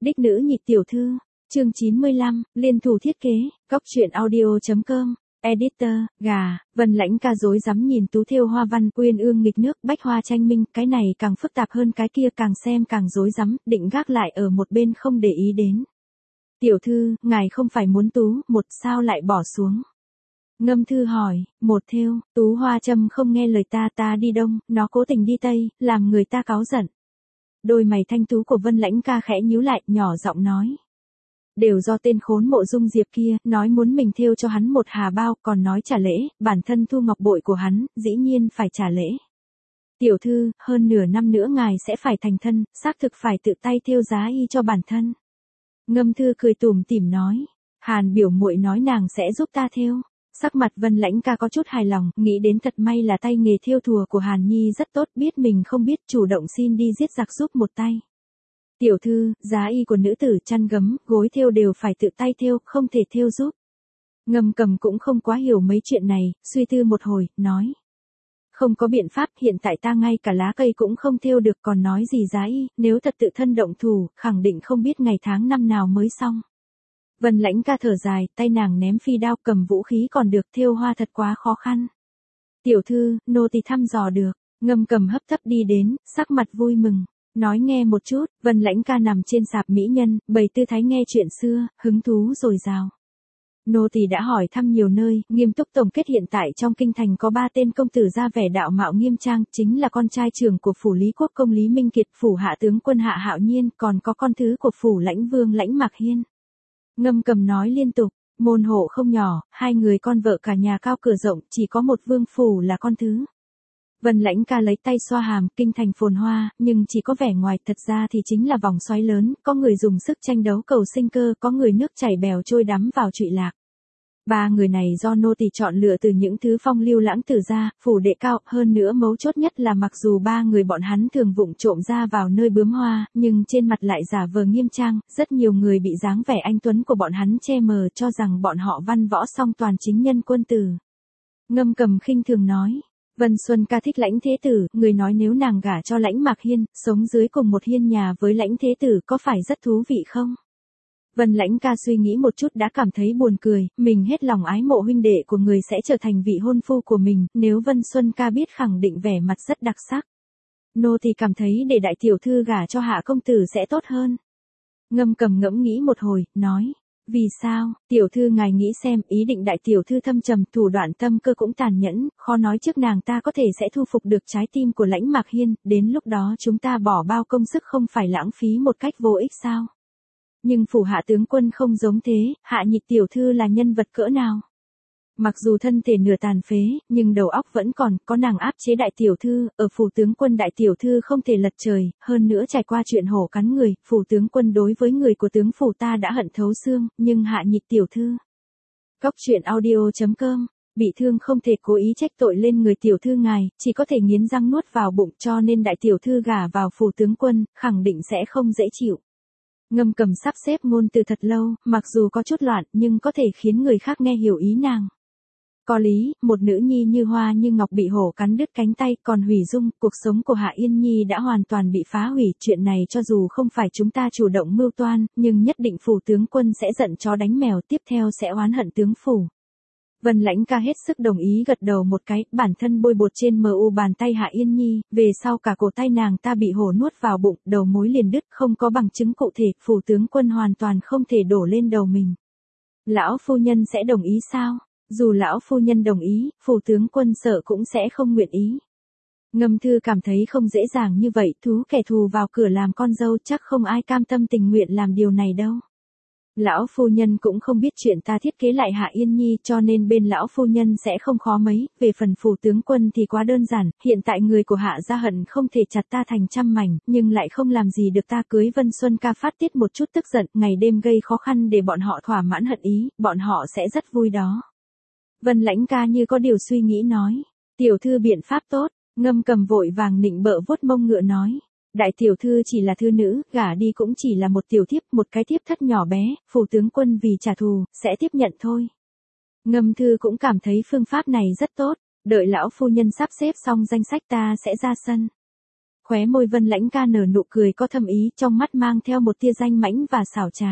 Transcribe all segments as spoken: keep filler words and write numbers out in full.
Đích nữ nhị tiểu thư, chương chín mươi lăm, liên thủ thiết kế, cóc truyện audio.com, editor, gà, Vân Lãnh ca rối rắm nhìn tú thêu hoa văn, uyên ương nghịch nước, bách hoa tranh minh, cái này càng phức tạp hơn cái kia, càng xem càng rối rắm, định gác lại ở một bên không để ý đến. Tiểu thư, ngài không phải muốn tú, một sao lại bỏ xuống? Ngâm thư hỏi, một thêu, tú hoa châm không nghe lời ta, ta đi đông, nó cố tình đi tây, làm người ta cáu giận. Đôi mày thanh tú của Vân Lãnh ca khẽ nhíu lại, nhỏ giọng nói. Đều do tên khốn Mộ Dung Diệp kia, nói muốn mình thêu cho hắn một hà bao, còn nói trả lễ, bản thân thu ngọc bội của hắn, dĩ nhiên phải trả lễ. Tiểu thư, hơn nửa năm nữa ngài sẽ phải thành thân, xác thực phải tự tay thêu giá y cho bản thân. Ngâm thư cười tủm tỉm nói, Hàn biểu muội nói nàng sẽ giúp ta thêu. Sắc mặt Vân Lãnh ca có chút hài lòng, nghĩ đến thật may là tay nghề thêu thùa của Hàn Nhi rất tốt, biết mình không biết, chủ động xin đi giết giặc giúp một tay. Tiểu thư, giá y của nữ tử, chăn gấm, gối thêu đều phải tự tay thêu, không thể thêu giúp. Ngâm Cầm cũng không quá hiểu mấy chuyện này, suy tư một hồi, nói. Không có biện pháp, hiện tại ta ngay cả lá cây cũng không thêu được, còn nói gì giá y, nếu thật tự thân động thủ, khẳng định không biết ngày tháng năm nào mới xong. Vân Lãnh ca thở dài, tay nàng ném phi đao, cầm vũ khí còn được, thêu hoa thật quá khó khăn. Tiểu thư, nô tỳ thăm dò được. Ngâm Cầm hấp tấp đi đến, sắc mặt vui mừng. Nói nghe một chút. Vân Lãnh ca nằm trên sạp mỹ nhân, bày tư thái nghe chuyện xưa, hứng thú dồi dào. Nô tỳ đã hỏi thăm nhiều nơi, nghiêm túc tổng kết hiện tại trong kinh thành có ba tên công tử ra vẻ đạo mạo nghiêm trang, chính là con trai trưởng của phủ Lý Quốc công Lý Minh Kiệt, phủ hạ tướng quân Hạ Hạo Nhiên, còn có con thứ của phủ Lãnh Vương Lãnh Mạc Hiên. Ngâm Cầm nói liên tục, môn hộ không nhỏ, hai người con vợ cả nhà cao cửa rộng, chỉ có một vương phủ là con thứ. Vân Lãnh ca lấy tay xoa hàm, kinh thành phồn hoa, nhưng chỉ có vẻ ngoài, thật ra thì chính là vòng xoáy lớn, có người dùng sức tranh đấu cầu sinh cơ, có người nước chảy bèo trôi đắm vào trụy lạc. Ba người này do nô tỳ chọn lựa từ những thứ phong lưu lãng tử ra, phủ đệ cao, hơn nữa mấu chốt nhất là mặc dù ba người bọn hắn thường vụng trộm ra vào nơi bướm hoa, nhưng trên mặt lại giả vờ nghiêm trang, rất nhiều người bị dáng vẻ anh tuấn của bọn hắn che mờ, cho rằng bọn họ văn võ song toàn, chính nhân quân tử. Ngâm Cầm khinh thường nói. Vân Xuân ca thích Lãnh thế tử, người nói nếu nàng gả cho Lãnh Mạc Hiên, sống dưới cùng một hiên nhà với Lãnh thế tử có phải rất thú vị không? Vân Lãnh ca suy nghĩ một chút đã cảm thấy buồn cười, mình hết lòng ái mộ huynh đệ của người sẽ trở thành vị hôn phu của mình, nếu Vân Xuân ca biết khẳng định vẻ mặt rất đặc sắc. Nô thì cảm thấy để đại tiểu thư gả cho Hạ công tử sẽ tốt hơn. Ngâm Cầm ngẫm nghĩ một hồi, nói. Vì sao, tiểu thư ngài nghĩ xem, ý định đại tiểu thư thâm trầm, thủ đoạn tâm cơ cũng tàn nhẫn, khó nói trước nàng ta có thể sẽ thu phục được trái tim của Lãnh Mạc Hiên, đến lúc đó chúng ta bỏ bao công sức không phải lãng phí một cách vô ích sao? Nhưng phủ Hạ tướng quân không giống thế, Hạ nhị tiểu thư là nhân vật cỡ nào? Mặc dù thân thể nửa tàn phế, nhưng đầu óc vẫn còn, có nàng áp chế đại tiểu thư, ở phủ tướng quân đại tiểu thư không thể lật trời, hơn nữa trải qua chuyện hổ cắn người, phủ tướng quân đối với người của tướng phủ ta đã hận thấu xương, nhưng Hạ nhị tiểu thư. Cóc truyện audio.com, bị thương không thể cố ý trách tội lên người tiểu thư ngài, chỉ có thể nghiến răng nuốt vào bụng, cho nên đại tiểu thư gả vào phủ tướng quân, khẳng định sẽ không dễ chịu. Ngâm Cầm sắp xếp ngôn từ thật lâu, mặc dù có chút loạn, nhưng có thể khiến người khác nghe hiểu ý nàng. Có lý, một nữ nhi như hoa như ngọc bị hổ cắn đứt cánh tay, còn hủy dung, cuộc sống của Hạ Yên Nhi đã hoàn toàn bị phá hủy, chuyện này cho dù không phải chúng ta chủ động mưu toan, nhưng nhất định phủ tướng quân sẽ giận chó đánh mèo, tiếp theo sẽ oán hận tướng phủ. Vân Lãnh ca hết sức đồng ý gật đầu một cái, bản thân bôi bột trên mờ u bàn tay Hạ Yên Nhi, về sau cả cổ tay nàng ta bị hổ nuốt vào bụng, đầu mối liền đứt, không có bằng chứng cụ thể, phủ tướng quân hoàn toàn không thể đổ lên đầu mình. Lão phu nhân sẽ đồng ý sao? Dù lão phu nhân đồng ý, phủ tướng quân sợ cũng sẽ không nguyện ý. Ngâm thư cảm thấy không dễ dàng như vậy, thú kẻ thù vào cửa làm con dâu, chắc không ai cam tâm tình nguyện làm điều này đâu. Lão phu nhân cũng không biết chuyện ta thiết kế lại Hạ Yên Nhi, cho nên bên lão phu nhân sẽ không khó mấy, về phần phủ tướng quân thì quá đơn giản, hiện tại người của Hạ gia hận không thể chặt ta thành trăm mảnh, nhưng lại không làm gì được ta, cưới Vân Xuân ca phát tiết một chút tức giận, ngày đêm gây khó khăn để bọn họ thỏa mãn hận ý, bọn họ sẽ rất vui đó. Vân Lãnh ca như có điều suy nghĩ nói, tiểu thư biện pháp tốt. Ngâm Cầm vội vàng nịnh bợ vuốt mông ngựa nói, đại tiểu thư chỉ là thư nữ, gả đi cũng chỉ là một tiểu thiếp, một cái thiếp thất nhỏ bé, phủ tướng quân vì trả thù, sẽ tiếp nhận thôi. Ngâm thư cũng cảm thấy phương pháp này rất tốt, đợi lão phu nhân sắp xếp xong danh sách ta sẽ ra sân. Khóe môi Vân Lãnh Ca nở nụ cười có thâm ý, trong mắt mang theo một tia danh mãnh và xảo trá.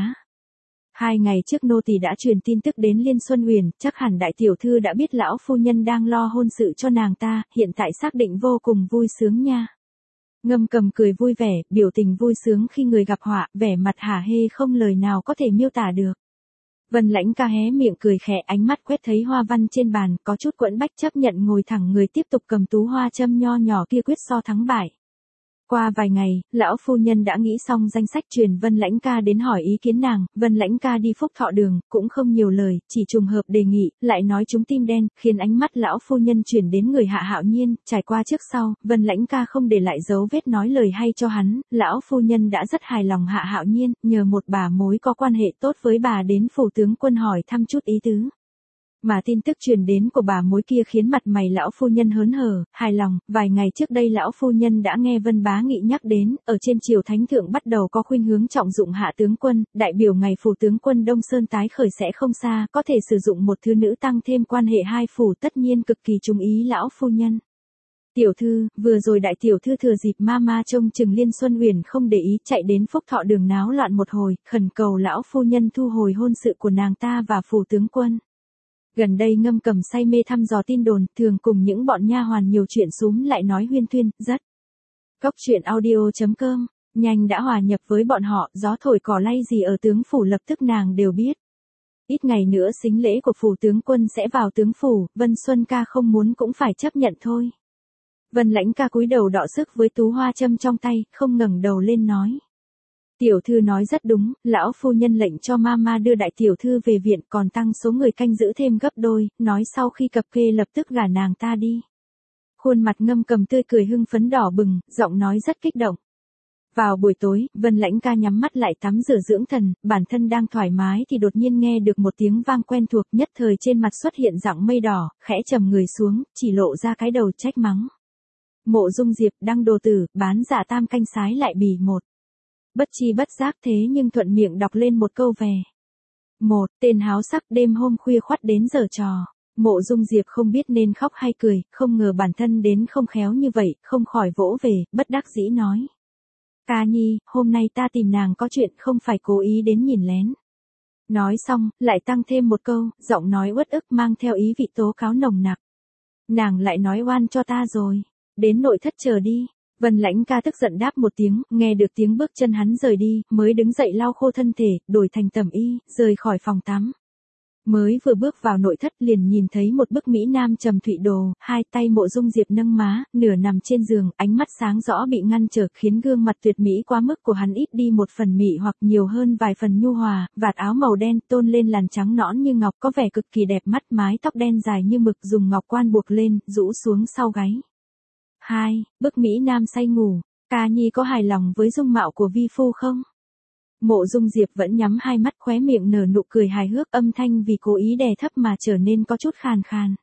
Hai ngày trước nô tỳ đã truyền tin tức đến Liên Xuân Huyền, chắc hẳn đại tiểu thư đã biết lão phu nhân đang lo hôn sự cho nàng ta, hiện tại xác định vô cùng vui sướng nha. Ngâm Cầm cười vui vẻ, biểu tình vui sướng khi người gặp họa, vẻ mặt hả hê không lời nào có thể miêu tả được. Vân Lãnh Ca hé miệng cười khẽ, ánh mắt quét thấy hoa văn trên bàn, có chút quẫn bách chấp nhận ngồi thẳng người tiếp tục cầm tú hoa châm nho nhỏ kia quyết so thắng bại. Qua vài ngày, lão phu nhân đã nghĩ xong danh sách truyền Vân Lãnh Ca đến hỏi ý kiến nàng, Vân Lãnh Ca đi Phúc Thọ Đường, cũng không nhiều lời, chỉ trùng hợp đề nghị, lại nói chúng tim đen, khiến ánh mắt lão phu nhân chuyển đến người Hạ Hạo Nhiên, trải qua trước sau, Vân Lãnh Ca không để lại dấu vết nói lời hay cho hắn, lão phu nhân đã rất hài lòng Hạ Hạo Nhiên, nhờ một bà mối có quan hệ tốt với bà đến phủ tướng quân hỏi thăm chút ý tứ. Mà tin tức truyền đến của bà mối kia khiến mặt mày lão phu nhân hớn hở, hài lòng, vài ngày trước đây lão phu nhân đã nghe Vân Bá Nghị nhắc đến, ở trên triều thánh thượng bắt đầu có khuynh hướng trọng dụng Hạ tướng quân, đại biểu ngày phủ tướng quân Đông Sơn tái khởi sẽ không xa, có thể sử dụng một thứ nữ tăng thêm quan hệ hai phủ, tất nhiên cực kỳ chú ý lão phu nhân. Tiểu thư, vừa rồi đại tiểu thư thừa dịp ma ma trông chừng Liên Xuân Huyền không để ý, chạy đến Phúc Thọ Đường náo loạn một hồi, khẩn cầu lão phu nhân thu hồi hôn sự của nàng ta và phủ tướng quân. Gần đây Ngâm Cầm say mê thăm dò tin đồn, thường cùng những bọn nha hoàn nhiều chuyện xúm lại nói huyên thuyên, rất. Cốc truyện audio chấm com, nhanh đã hòa nhập với bọn họ, gió thổi cỏ lay gì ở tướng phủ lập tức nàng đều biết. Ít ngày nữa sính lễ của phủ tướng quân sẽ vào tướng phủ, Vân Xuân Ca không muốn cũng phải chấp nhận thôi. Vân Lãnh Ca cúi đầu đọ sức với tú hoa châm trong tay, không ngẩng đầu lên nói. Tiểu thư nói rất đúng, lão phu nhân lệnh cho mama đưa đại tiểu thư về viện, còn tăng số người canh giữ thêm gấp đôi, nói sau khi cập kê lập tức gả nàng ta đi. Khuôn mặt Ngâm Cầm tươi cười hưng phấn đỏ bừng, giọng nói rất kích động. Vào buổi tối, Vân Lãnh Ca nhắm mắt lại tắm rửa dưỡng thần, bản thân đang thoải mái thì đột nhiên nghe được một tiếng vang quen thuộc, nhất thời trên mặt xuất hiện dạng mây đỏ, khẽ trầm người xuống, chỉ lộ ra cái đầu trách mắng. Mộ Dung Diệp đăng đồ tử, bán giả tam canh sái lại bì một. Bất chi bất giác thế nhưng thuận miệng đọc lên một câu về. Một, tên háo sắc đêm hôm khuya khoắt đến giờ trò. Mộ Dung Diệp không biết nên khóc hay cười, không ngờ bản thân đến không khéo như vậy, không khỏi vỗ về, bất đắc dĩ nói. Ca Nhi, hôm nay ta tìm nàng có chuyện không phải cố ý đến nhìn lén. Nói xong, lại tăng thêm một câu, giọng nói uất ức mang theo ý vị tố cáo nồng nặc. Nàng lại nói oan cho ta rồi, đến nội thất chờ đi. Vân Lãnh Ca tức giận đáp một tiếng, nghe được tiếng bước chân hắn rời đi, mới đứng dậy lau khô thân thể, đổi thành tẩm y, rời khỏi phòng tắm. Mới vừa bước vào nội thất liền nhìn thấy một bức mỹ nam trầm thụy đồ, hai tay Mộ Dung Diệp nâng má, nửa nằm trên giường, ánh mắt sáng rõ bị ngăn trở khiến gương mặt tuyệt mỹ quá mức của hắn ít đi một phần mị hoặc nhiều hơn vài phần nhu hòa, vạt áo màu đen tôn lên làn trắng nõn như ngọc có vẻ cực kỳ đẹp mắt, mái tóc đen dài như mực dùng ngọc quan buộc lên, rũ xuống sau gáy. Hai, bức mỹ nam say ngủ, Ca Nhi có hài lòng với dung mạo của vi phu không? Mộ Dung Diệp vẫn nhắm hai mắt, khóe miệng nở nụ cười hài hước, âm thanh vì cố ý đè thấp mà trở nên có chút khàn khàn.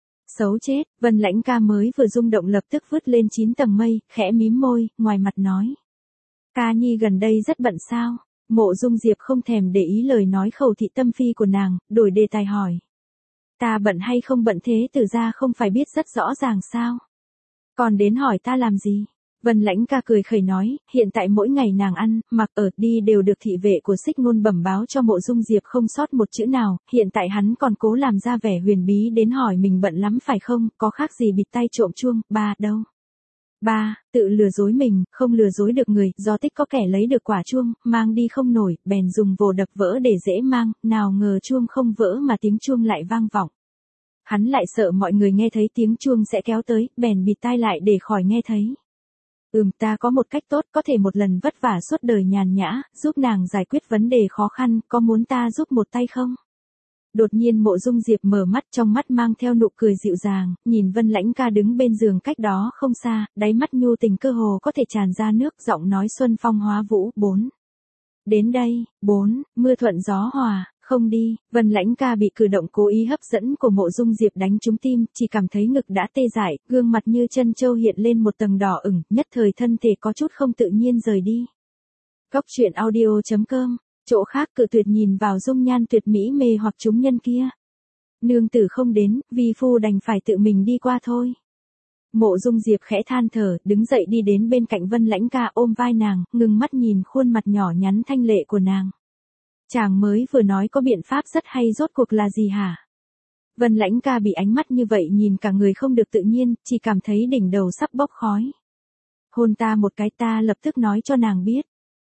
Xấu chết, Vân Lãnh Ca mới vừa rung động lập tức vứt lên chín tầng mây, khẽ mím môi, ngoài mặt nói. Ca Nhi gần đây rất bận sao? Mộ Dung Diệp không thèm để ý lời nói khẩu thị tâm phi của nàng, đổi đề tài hỏi. Ta bận hay không bận thế từ ra không phải biết rất rõ ràng sao? Còn đến hỏi ta làm gì? Vân Lãnh Ca cười khẩy nói, hiện tại mỗi ngày nàng ăn, mặc ở, đi đều được thị vệ của Xích Ngôn bẩm báo cho Mộ Dung Diệp không sót một chữ nào, hiện tại hắn còn cố làm ra vẻ huyền bí đến hỏi mình bận lắm phải không, có khác gì bịt tay trộm chuông, ba, đâu. Ba, tự lừa dối mình, không lừa dối được người, do tích có kẻ lấy được quả chuông, mang đi không nổi, bèn dùng vồ đập vỡ để dễ mang, nào ngờ chuông không vỡ mà tiếng chuông lại vang vọng. Hắn lại sợ mọi người nghe thấy tiếng chuông sẽ kéo tới, bèn bịt tai lại để khỏi nghe thấy. Ừm, ta có một cách tốt, có thể một lần vất vả suốt đời nhàn nhã, giúp nàng giải quyết vấn đề khó khăn, có muốn ta giúp một tay không? Đột nhiên Mộ Dung Diệp mở mắt, trong mắt mang theo nụ cười dịu dàng, nhìn Vân Lãnh Ca đứng bên giường cách đó không xa, đáy mắt nhu tình cơ hồ có thể tràn ra nước, giọng nói xuân phong hóa vũ. Bốn. Đến đây. Bốn. Mưa thuận gió hòa. Không đi. Vân Lãnh Ca bị cử động cố ý hấp dẫn của Mộ Dung Diệp đánh trúng tim, chỉ cảm thấy ngực đã tê dại, gương mặt như chân trâu hiện lên một tầng đỏ ửng, nhất thời thân thể có chút không tự nhiên rời đi. Cốc truyện audio chấm com, chỗ khác cự tuyệt nhìn vào dung nhan tuyệt mỹ mê hoặc chúng nhân kia. Nương tử không đến, vi phu đành phải tự mình đi qua thôi. Mộ Dung Diệp khẽ than thở, đứng dậy đi đến bên cạnh Vân Lãnh Ca ôm vai nàng, ngừng mắt nhìn khuôn mặt nhỏ nhắn thanh lệ của nàng. Chàng mới vừa nói có biện pháp rất hay rốt cuộc là gì hả? Vân Lãnh Ca bị ánh mắt như vậy nhìn cả người không được tự nhiên, chỉ cảm thấy đỉnh đầu sắp bốc khói. Hôn ta một cái, ta lập tức nói cho nàng biết.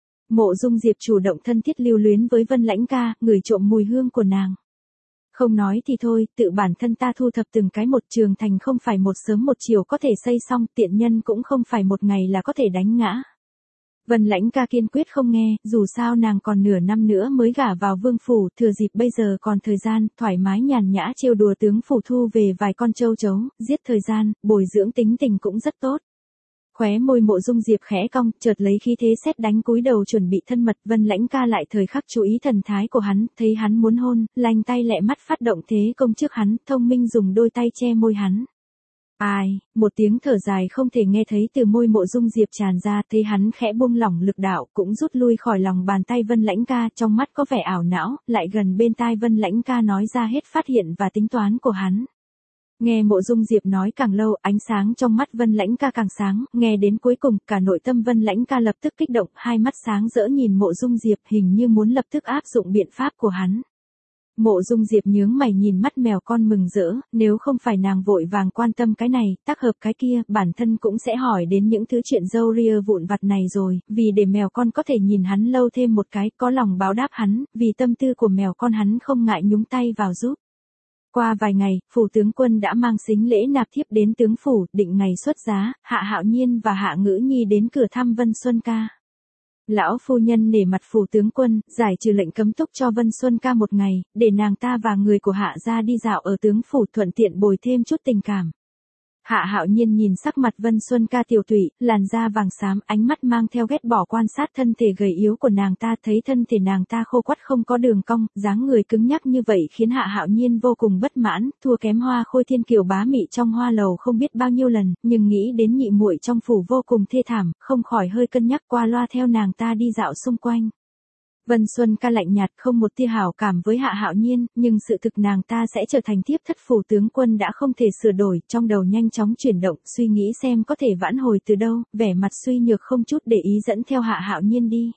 Mộ Dung Diệp chủ động thân thiết lưu luyến với Vân Lãnh Ca, ngửi trộm mùi hương của nàng. Không nói thì thôi, tự bản thân ta thu thập từng cái một, trường thành không phải một sớm một chiều có thể xây xong, tiện nhân cũng không phải một ngày là có thể đánh ngã. Vân Lãnh Ca kiên quyết không nghe, dù sao nàng còn nửa năm nữa mới gả vào vương phủ, thừa dịp bây giờ còn thời gian, thoải mái nhàn nhã trêu đùa tướng phủ thu về vài con châu chấu, giết thời gian, bồi dưỡng tính tình cũng rất tốt. Khóe môi Mộ Dung Diệp khẽ cong, chợt lấy khí thế sét đánh cúi đầu chuẩn bị thân mật, Vân Lãnh Ca lại thời khắc chú ý thần thái của hắn, thấy hắn muốn hôn, lanh tay lẹ mắt phát động thế công trước hắn, thông minh dùng đôi tay che môi hắn. Ai, một tiếng thở dài không thể nghe thấy từ môi Mộ Dung Diệp tràn ra, thấy hắn khẽ buông lỏng lực đạo, cũng rút lui khỏi lòng bàn tay Vân Lãnh Ca, trong mắt có vẻ ảo não, lại gần bên tai Vân Lãnh Ca nói ra hết phát hiện và tính toán của hắn. Nghe Mộ Dung Diệp nói càng lâu, ánh sáng trong mắt Vân Lãnh Ca càng sáng, nghe đến cuối cùng, cả nội tâm Vân Lãnh Ca lập tức kích động, hai mắt sáng rỡ nhìn Mộ Dung Diệp, hình như muốn lập tức áp dụng biện pháp của hắn. Mộ Dung Diệp nhướng mày nhìn mắt mèo con mừng rỡ, nếu không phải nàng vội vàng quan tâm cái này, tác hợp cái kia, bản thân cũng sẽ hỏi đến những thứ chuyện râu ria vụn vặt này rồi, vì để mèo con có thể nhìn hắn lâu thêm một cái, có lòng báo đáp hắn, vì tâm tư của mèo con hắn không ngại nhúng tay vào giúp. Qua vài ngày, phủ tướng quân đã mang sính lễ nạp thiếp đến tướng phủ, định ngày xuất giá, Hạ Hạo Nhiên và Hạ Ngữ Nhi đến cửa thăm Vân Xuân Ca. Lão phu nhân nể mặt phủ tướng quân, giải trừ lệnh cấm túc cho Vân Xuân Ca một ngày, để nàng ta và người của Hạ gia đi dạo ở tướng phủ, thuận tiện bồi thêm chút tình cảm. Hạ Hạo Nhiên nhìn sắc mặt Vân Xuân Ca tiểu tụy, làn da vàng xám, ánh mắt mang theo ghét bỏ quan sát thân thể gầy yếu của nàng ta, thấy thân thể nàng ta khô quắt không có đường cong, dáng người cứng nhắc như vậy khiến Hạ Hạo Nhiên vô cùng bất mãn, thua kém Hoa Khôi Thiên Kiều bá mị trong hoa lầu không biết bao nhiêu lần, nhưng nghĩ đến nhị muội trong phủ vô cùng thê thảm, không khỏi hơi cân nhắc qua loa theo nàng ta đi dạo xung quanh. Vân Xuân Ca lạnh nhạt không một tia hảo cảm với Hạ Hạo Nhiên, nhưng sự thực nàng ta sẽ trở thành thiếp thất phủ tướng quân đã không thể sửa đổi, trong đầu nhanh chóng chuyển động, suy nghĩ xem có thể vãn hồi từ đâu, vẻ mặt suy nhược không chút để ý dẫn theo Hạ Hạo Nhiên đi.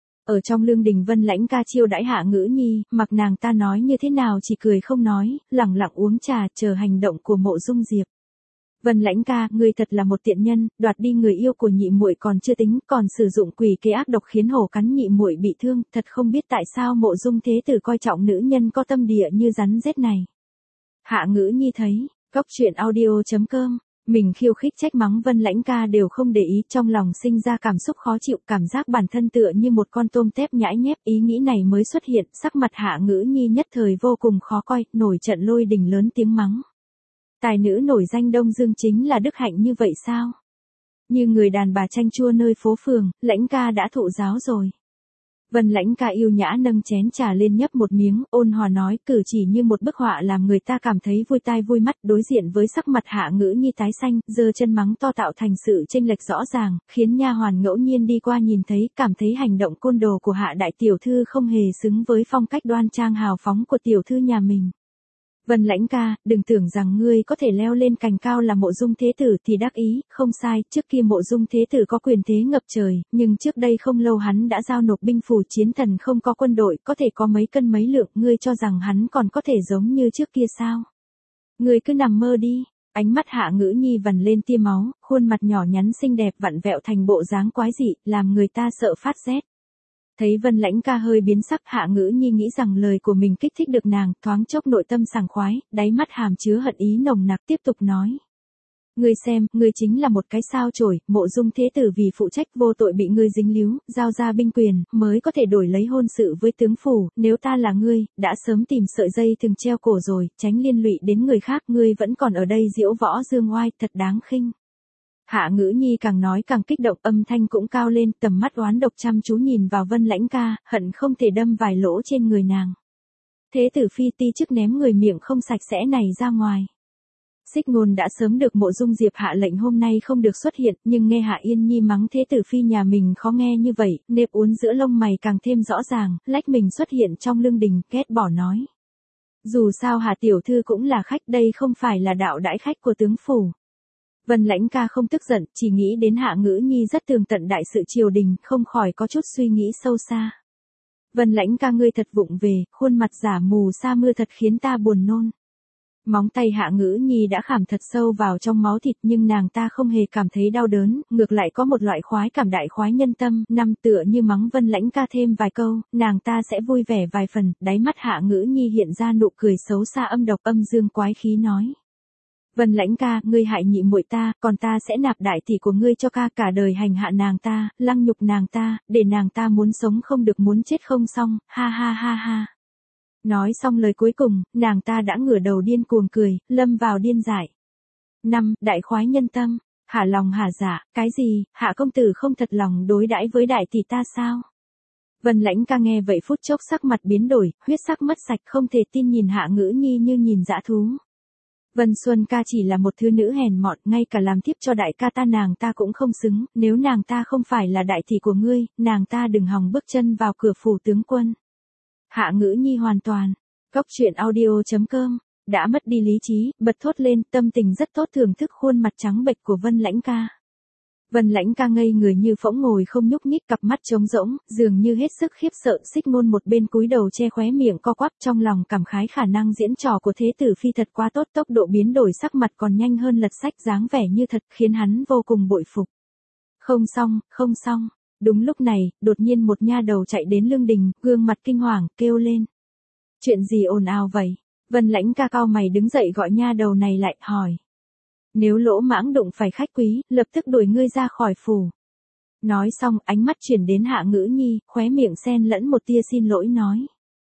Ở trong lương đình Vân Lãnh Ca chiêu đãi Hạ Ngữ Nhi, mặc nàng ta nói như thế nào chỉ cười không nói, lẳng lặng uống trà chờ hành động của Mộ Dung Diệp. Vân Lãnh Ca, ngươi thật là một tiện nhân, đoạt đi người yêu của nhị muội còn chưa tính, còn sử dụng quỷ kế ác độc khiến hổ cắn nhị muội bị thương, thật không biết tại sao Mộ Dung thế tử coi trọng nữ nhân có tâm địa như rắn rết này. Hạ Ngữ Nhi thấy, Cóc Truyện Audio chấm com, mình khiêu khích trách mắng Vân Lãnh Ca đều không để ý, trong lòng sinh ra cảm xúc khó chịu, cảm giác bản thân tựa như một con tôm tép nhãi nhép, ý nghĩ này mới xuất hiện, sắc mặt Hạ Ngữ Nhi nhất thời vô cùng khó coi, nổi trận lôi đình lớn tiếng mắng. Tài nữ nổi danh Đông Dương chính là đức hạnh như vậy sao? Như người đàn bà chanh chua nơi phố phường, Lãnh Ca đã thụ giáo rồi. Vân Lãnh Ca yêu nhã nâng chén trà lên nhấp một miếng, ôn hòa nói, cử chỉ như một bức họa làm người ta cảm thấy vui tai vui mắt, đối diện với sắc mặt Hạ Ngữ Nhi tái xanh, giơ chân mắng to tạo thành sự chênh lệch rõ ràng, khiến nha hoàn ngẫu nhiên đi qua nhìn thấy, cảm thấy hành động côn đồ của Hạ đại tiểu thư không hề xứng với phong cách đoan trang hào phóng của tiểu thư nhà mình. Vân Lãnh Ca, đừng tưởng rằng ngươi có thể leo lên cành cao là Mộ Dung thế tử thì đắc ý, không sai, trước kia Mộ Dung thế tử có quyền thế ngập trời, nhưng trước đây không lâu hắn đã giao nộp binh phủ, chiến thần không có quân đội, có thể có mấy cân mấy lượng, ngươi cho rằng hắn còn có thể giống như trước kia sao? Ngươi cứ nằm mơ đi. Ánh mắt Hạ Ngữ Nhi vằn lên tia máu, khuôn mặt nhỏ nhắn xinh đẹp vặn vẹo thành bộ dáng quái dị, làm người ta sợ phát rét. Thấy Vân Lãnh Ca hơi biến sắc, Hạ Ngữ Nhi nghĩ rằng lời của mình kích thích được nàng, thoáng chốc nội tâm sảng khoái, đáy mắt hàm chứa hận ý nồng nặc, tiếp tục nói. Ngươi xem, ngươi chính là một cái sao chổi, Mộ Dung thế tử vì phụ trách vô tội bị ngươi dính líu, giao ra binh quyền, mới có thể đổi lấy hôn sự với tướng phủ, nếu ta là ngươi, đã sớm tìm sợi dây thừng treo cổ rồi, tránh liên lụy đến người khác, ngươi vẫn còn ở đây diễu võ dương oai, thật đáng khinh. Hạ Ngữ Nhi càng nói càng kích động, âm thanh cũng cao lên, tầm mắt oán độc chăm chú nhìn vào Vân Lãnh Ca, hận không thể đâm vài lỗ trên người nàng. Thế tử phi ti chức ném người miệng không sạch sẽ này ra ngoài. Xích Ngôn đã sớm được Mộ Dung Diệp hạ lệnh hôm nay không được xuất hiện, nhưng nghe Hạ Yên Nhi mắng thế tử phi nhà mình khó nghe như vậy, nếp uốn giữa lông mày càng thêm rõ ràng, lách mình xuất hiện trong lương đình, ghét bỏ nói. Dù sao Hạ tiểu thư cũng là khách, đây không phải là đạo đãi khách của tướng phủ. Vân Lãnh ca không tức giận, chỉ nghĩ đến Hạ Ngữ Nhi rất tường tận đại sự triều đình, không khỏi có chút suy nghĩ sâu xa. Vân Lãnh ca ngươi thật vụng về, khuôn mặt giả mù sa mưa thật khiến ta buồn nôn. Móng tay Hạ Ngữ Nhi đã khảm thật sâu vào trong máu thịt nhưng nàng ta không hề cảm thấy đau đớn, ngược lại có một loại khoái cảm đại khoái nhân tâm, năm tựa như mắng Vân Lãnh ca thêm vài câu, nàng ta sẽ vui vẻ vài phần, đáy mắt Hạ Ngữ Nhi hiện ra nụ cười xấu xa âm độc âm dương quái khí nói. Vân Lãnh ca, ngươi hại nhị muội ta, còn ta sẽ nạp đại tỷ của ngươi cho ca, cả đời hành hạ nàng ta, lăng nhục nàng ta, để nàng ta muốn sống không được muốn chết không xong, ha ha ha ha. Nói xong lời cuối cùng, nàng ta đã ngửa đầu điên cuồng cười, lâm vào điên dại. năm. Đại khoái nhân tâm, hả lòng hả dạ, cái gì, Hạ công tử không thật lòng đối đãi với đại tỷ ta sao? Vân Lãnh ca nghe vậy phút chốc sắc mặt biến đổi, huyết sắc mất sạch không thể tin nhìn Hạ Ngữ Nhi như nhìn dã thú. Vân Xuân ca chỉ là một thứ nữ hèn mọn, ngay cả làm tiếp cho đại ca ta nàng ta cũng không xứng, nếu nàng ta không phải là đại tỷ của ngươi, nàng ta đừng hòng bước chân vào cửa phủ tướng quân. Hạ Ngữ Nhi hoàn toàn, Cóc truyện audio chấm com, đã mất đi lý trí, bật thốt lên, tâm tình rất tốt thưởng thức khuôn mặt trắng bệch của Vân Lãnh ca. Vân Lãnh ca ngây người như phỗng ngồi không nhúc nhích, cặp mắt trống rỗng, dường như hết sức khiếp sợ. Xích Ngôn một bên cúi đầu che khóe miệng co quắp, trong lòng cảm khái khả năng diễn trò của thế tử phi thật quá tốt, tốc độ biến đổi sắc mặt còn nhanh hơn lật sách, dáng vẻ như thật khiến hắn vô cùng bội phục. Không xong, không xong. Đúng lúc này, đột nhiên một nha đầu chạy đến lương đình, gương mặt kinh hoàng, kêu lên. Chuyện gì ồn ào vậy? Vân Lãnh ca cau mày đứng dậy gọi nha đầu này lại, hỏi. Nếu lỗ mãng đụng phải khách quý, lập tức đuổi ngươi ra khỏi phủ. Nói xong, ánh mắt chuyển đến Hạ Ngữ Nhi, khóe miệng xen lẫn một tia xin lỗi nói.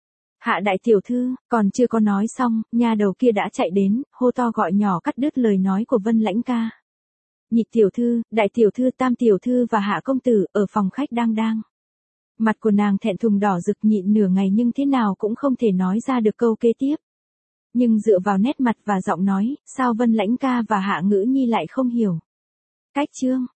Hạ đại tiểu thư, còn chưa có nói xong, nha đầu kia đã chạy đến, hô to gọi nhỏ cắt đứt lời nói của Vân Lãnh ca. Nhị tiểu thư, đại tiểu thư, tam tiểu thư và Hạ công tử, ở phòng khách đang đang. Mặt của nàng thẹn thùng đỏ rực nhịn nửa ngày nhưng thế nào cũng không thể nói ra được câu kế tiếp. Nhưng dựa vào nét mặt và giọng nói, sao Vân Lãnh ca và Hạ Ngữ Nhi lại không hiểu. Cách chương,